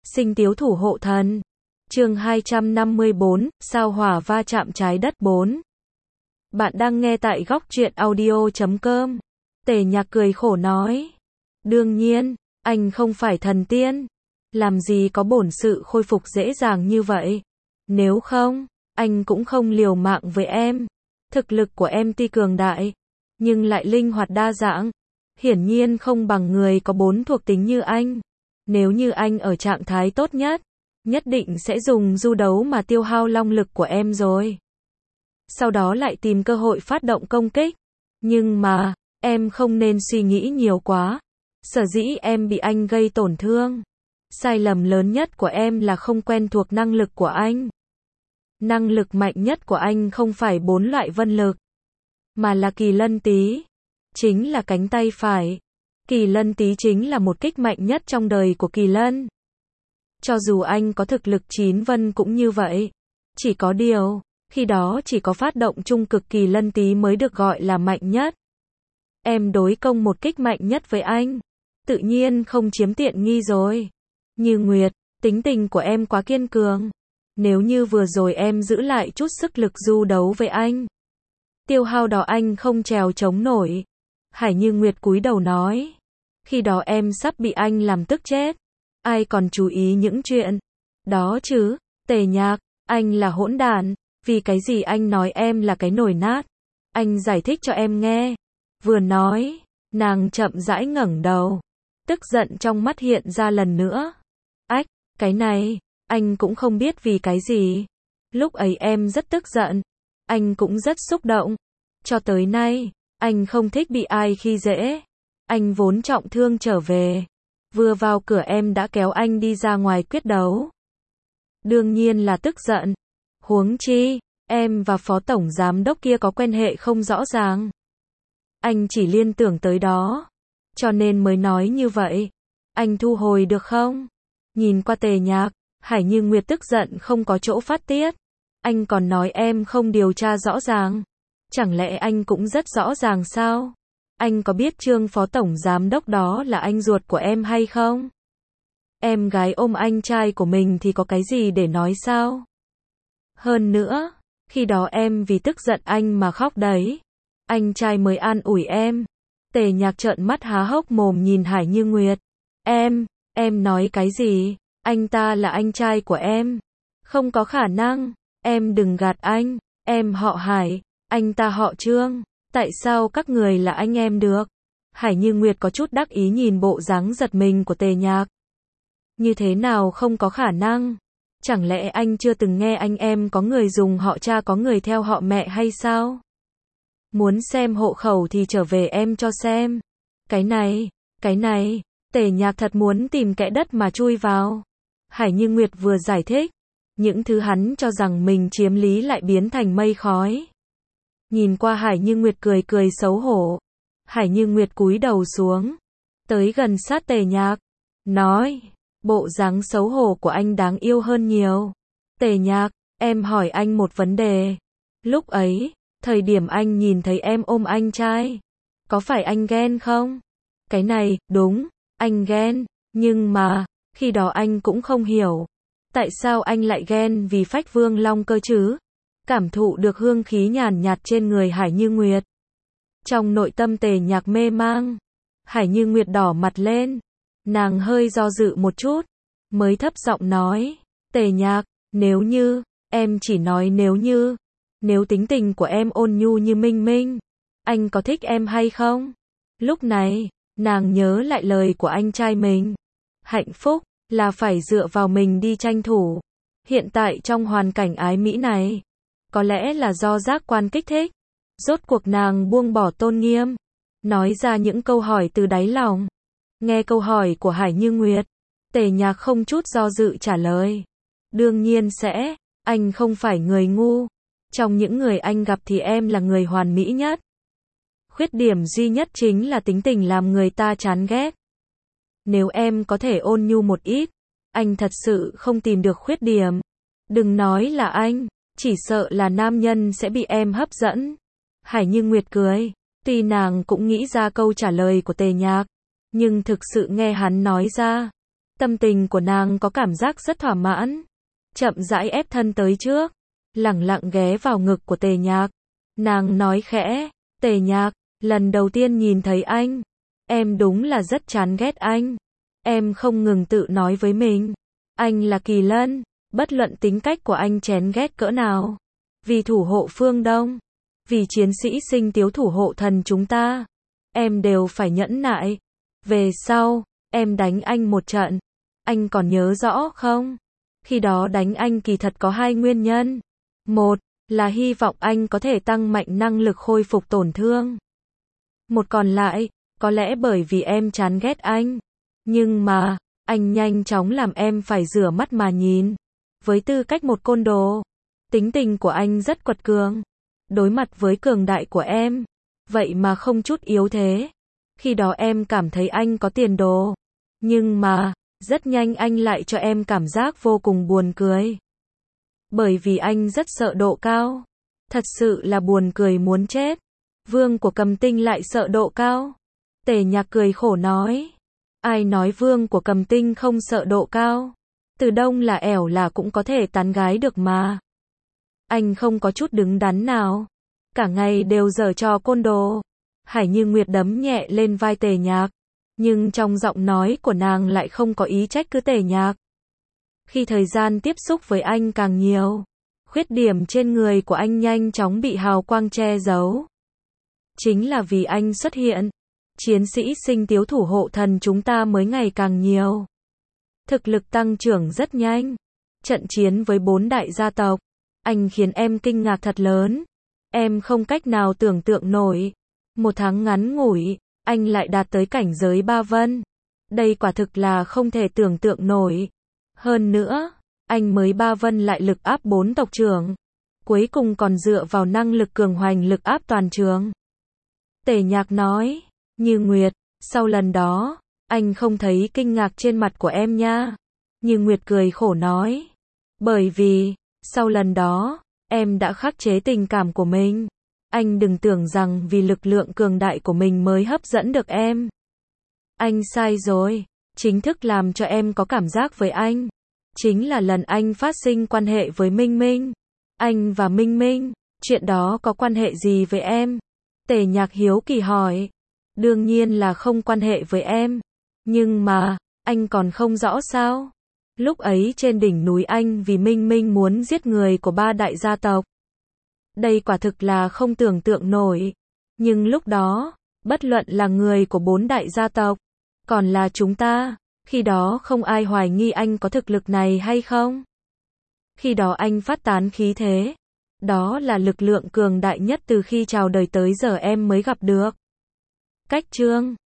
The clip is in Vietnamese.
Sinh Tiếu Thủ Hộ Thần. Chương 254, sao hỏa va chạm trái đất 4. Bạn đang nghe tại góc truyện audio.com. Tề Nhạc cười khổ nói. Đương nhiên, anh không phải thần tiên. Làm gì có bổn sự khôi phục dễ dàng như vậy. Nếu không, anh cũng không liều mạng với em. Thực lực của em tuy cường đại, nhưng lại linh hoạt đa dạng. Hiển nhiên không bằng người có 4 thuộc tính như anh. Nếu như anh ở trạng thái tốt nhất định sẽ dùng du đấu mà tiêu hao long lực của em rồi. Sau đó lại tìm cơ hội phát động công kích. Nhưng mà, em không nên suy nghĩ nhiều quá. Sở dĩ em bị anh gây tổn thương. Sai lầm lớn nhất của em là không quen thuộc năng lực của anh. Năng lực mạnh nhất của anh không phải 4 loại vân lực, mà là kỳ lân tý. Chính là cánh tay phải. Kỳ lân tý chính là một kích mạnh nhất trong đời của kỳ lân. Cho dù anh có thực lực 9 vân cũng như vậy. Chỉ có điều, khi đó chỉ có phát động trung cực kỳ lân tý mới được gọi là mạnh nhất. Em đối công một kích mạnh nhất với anh, tự nhiên không chiếm tiện nghi rồi. Như Nguyệt, tính tình của em quá kiên cường. Nếu như vừa rồi em giữ lại chút sức lực du đấu với anh, tiêu hao đó anh không trèo chống nổi. Hải Như Nguyệt cúi đầu nói. Khi đó em sắp bị anh làm tức chết. Ai còn chú ý những chuyện đó chứ? Tề Nhạc, anh là hỗn đản. Vì cái gì anh nói em là cái nồi nát? Anh giải thích cho em nghe. Vừa nói, nàng chậm rãi ngẩng đầu. Tức giận trong mắt hiện ra lần nữa. Ách, cái này, anh cũng không biết vì cái gì. Lúc ấy em rất tức giận. Anh cũng rất xúc động. Cho tới nay, anh không thích bị ai khi dễ. Anh vốn trọng thương trở về. Vừa vào cửa em đã kéo anh đi ra ngoài quyết đấu. Đương nhiên là tức giận. Huống chi, em và phó tổng giám đốc kia có quan hệ không rõ ràng. Anh chỉ liên tưởng tới đó. Cho nên mới nói như vậy. Anh thu hồi được không? Nhìn qua Tề Nhạc, Hải Như Nguyệt tức giận không có chỗ phát tiết. Anh còn nói em không điều tra rõ ràng. Chẳng lẽ anh cũng rất rõ ràng sao? Anh có biết Trương phó tổng giám đốc đó là anh ruột của em hay không? Em gái ôm anh trai của mình thì có cái gì để nói sao? Hơn nữa, khi đó em vì tức giận anh mà khóc đấy. Anh trai mới an ủi em. Tề Nhạc trợn mắt há hốc mồm nhìn Hải Như Nguyệt. Em nói cái gì? Anh ta là anh trai của em. Không có khả năng. Em đừng gạt anh. Em họ Hải, anh ta họ Trương. Tại sao các người là anh em được? Hải Như Nguyệt có chút đắc ý nhìn bộ dáng giật mình của Tề Nhạc. Như thế nào không có khả năng? Chẳng lẽ anh chưa từng nghe anh em có người dùng họ cha có người theo họ mẹ hay sao? Muốn xem hộ khẩu thì trở về em cho xem. Cái này, Tề Nhạc thật muốn tìm kẽ đất mà chui vào. Hải Như Nguyệt vừa giải thích, những thứ hắn cho rằng mình chiếm lý lại biến thành mây khói. Nhìn qua Hải Như Nguyệt cười cười xấu hổ. Hải Như Nguyệt cúi đầu xuống, tới gần sát Tề Nhạc, nói, bộ dáng xấu hổ của anh đáng yêu hơn nhiều. Tề Nhạc, em hỏi anh một vấn đề. Lúc ấy, thời điểm anh nhìn thấy em ôm anh trai, có phải anh ghen không? Cái này, đúng, anh ghen, nhưng mà, khi đó anh cũng không hiểu. Tại sao anh lại ghen vì Phách Vương Long cơ chứ? Cảm thụ được hương khí nhàn nhạt trên người Hải Như Nguyệt. Trong nội tâm Tề Nhạc mê mang. Hải Như Nguyệt đỏ mặt lên. Nàng hơi do dự một chút, mới thấp giọng nói. Tề Nhạc, nếu như, em chỉ nói nếu tính tình của em ôn nhu như Minh Minh, anh có thích em hay không? Lúc này, nàng nhớ lại lời của anh trai mình. Hạnh phúc, là phải dựa vào mình đi tranh thủ. Hiện tại trong hoàn cảnh ái mỹ này, có lẽ là do giác quan kích thích. Rốt cuộc nàng buông bỏ tôn nghiêm, nói ra những câu hỏi từ đáy lòng. Nghe câu hỏi của Hải Như Nguyệt, Tề Nhạc không chút do dự trả lời. Đương nhiên sẽ, anh không phải người ngu. Trong những người anh gặp thì em là người hoàn mỹ nhất. Khuyết điểm duy nhất chính là tính tình làm người ta chán ghét. Nếu em có thể ôn nhu một ít, anh thật sự không tìm được khuyết điểm. Đừng nói là anh, chỉ sợ là nam nhân sẽ bị em hấp dẫn. Hải Như Nguyệt cười, tuy nàng cũng nghĩ ra câu trả lời của Tề Nhạc, nhưng thực sự nghe hắn nói ra, Tâm tình của nàng có cảm giác rất thỏa mãn. Chậm rãi ép thân tới trước, lẳng lặng ghé vào ngực của Tề Nhạc. Nàng nói khẽ, Tề Nhạc, lần đầu tiên nhìn thấy anh, em đúng là rất chán ghét anh. Em không ngừng tự nói với mình, anh là Kỳ Lân, bất luận tính cách của anh chán ghét cỡ nào. Vì thủ hộ phương Đông, vì chiến sĩ Sinh Tiếu thủ hộ thần chúng ta, em đều phải nhẫn nại. Về sau, em đánh anh một trận, anh còn nhớ rõ không? Khi đó đánh anh kỳ thật có hai nguyên nhân. Một, là hy vọng anh có thể tăng mạnh năng lực khôi phục tổn thương. Một còn lại, có lẽ bởi vì em chán ghét anh. Nhưng mà, anh nhanh chóng làm em phải rửa mắt mà nhìn. Với tư cách một côn đồ, tính tình của anh rất quật cường. Đối mặt với cường đại của em, vậy mà không chút yếu thế. Khi đó em cảm thấy anh có tiền đồ. Nhưng mà, rất nhanh anh lại cho em cảm giác vô cùng buồn cười. Bởi vì anh rất sợ độ cao. Thật sự là buồn cười muốn chết. Vương của Cầm Tinh lại sợ độ cao. Tề Nhạc cười khổ nói. Ai nói vương của Cầm Tinh không sợ độ cao? Từ đông là ẻo là cũng có thể tán gái được mà. Anh không có chút đứng đắn nào. Cả ngày đều giở trò côn đồ. Hải Như Nguyệt đấm nhẹ lên vai Tề Nhạc. Nhưng trong giọng nói của nàng lại không có ý trách cứ Tề Nhạc. Khi thời gian tiếp xúc với anh càng nhiều, khuyết điểm trên người của anh nhanh chóng bị hào quang che giấu. Chính là vì anh xuất hiện, chiến sĩ Sinh Tiếu thủ hộ thần chúng ta mới ngày càng nhiều. Thực lực tăng trưởng rất nhanh. Trận chiến với 4 đại gia tộc, anh khiến em kinh ngạc thật lớn. Em không cách nào tưởng tượng nổi. 1 tháng ngắn ngủi, anh lại đạt tới cảnh giới 3 vân. Đây quả thực là không thể tưởng tượng nổi. Hơn nữa, anh mới 3 vân lại lực áp 4 tộc trưởng. Cuối cùng còn dựa vào năng lực cường hoành lực áp toàn trường. Tề Nhạc nói, Như Nguyệt, sau lần đó, anh không thấy kinh ngạc trên mặt của em nha. Như Nguyệt cười khổ nói, bởi vì, sau lần đó, em đã khắc chế tình cảm của mình. Anh đừng tưởng rằng vì lực lượng cường đại của mình mới hấp dẫn được em. Anh sai rồi, chính thức làm cho em có cảm giác với anh. Chính là lần anh phát sinh quan hệ với Minh Minh. Anh và Minh Minh, chuyện đó có quan hệ gì với em? Tề Nhạc hiếu kỳ hỏi. Đương nhiên là không quan hệ với em. Nhưng mà, anh còn không rõ sao? Lúc ấy trên đỉnh núi anh vì Minh Minh muốn giết người của 3 đại gia tộc. Đây quả thực là không tưởng tượng nổi. Nhưng lúc đó, bất luận là người của 4 đại gia tộc, còn là chúng ta, khi đó không ai hoài nghi anh có thực lực này hay không? Khi đó anh phát tán khí thế. Đó là lực lượng cường đại nhất từ khi chào đời tới giờ em mới gặp được. Cách chương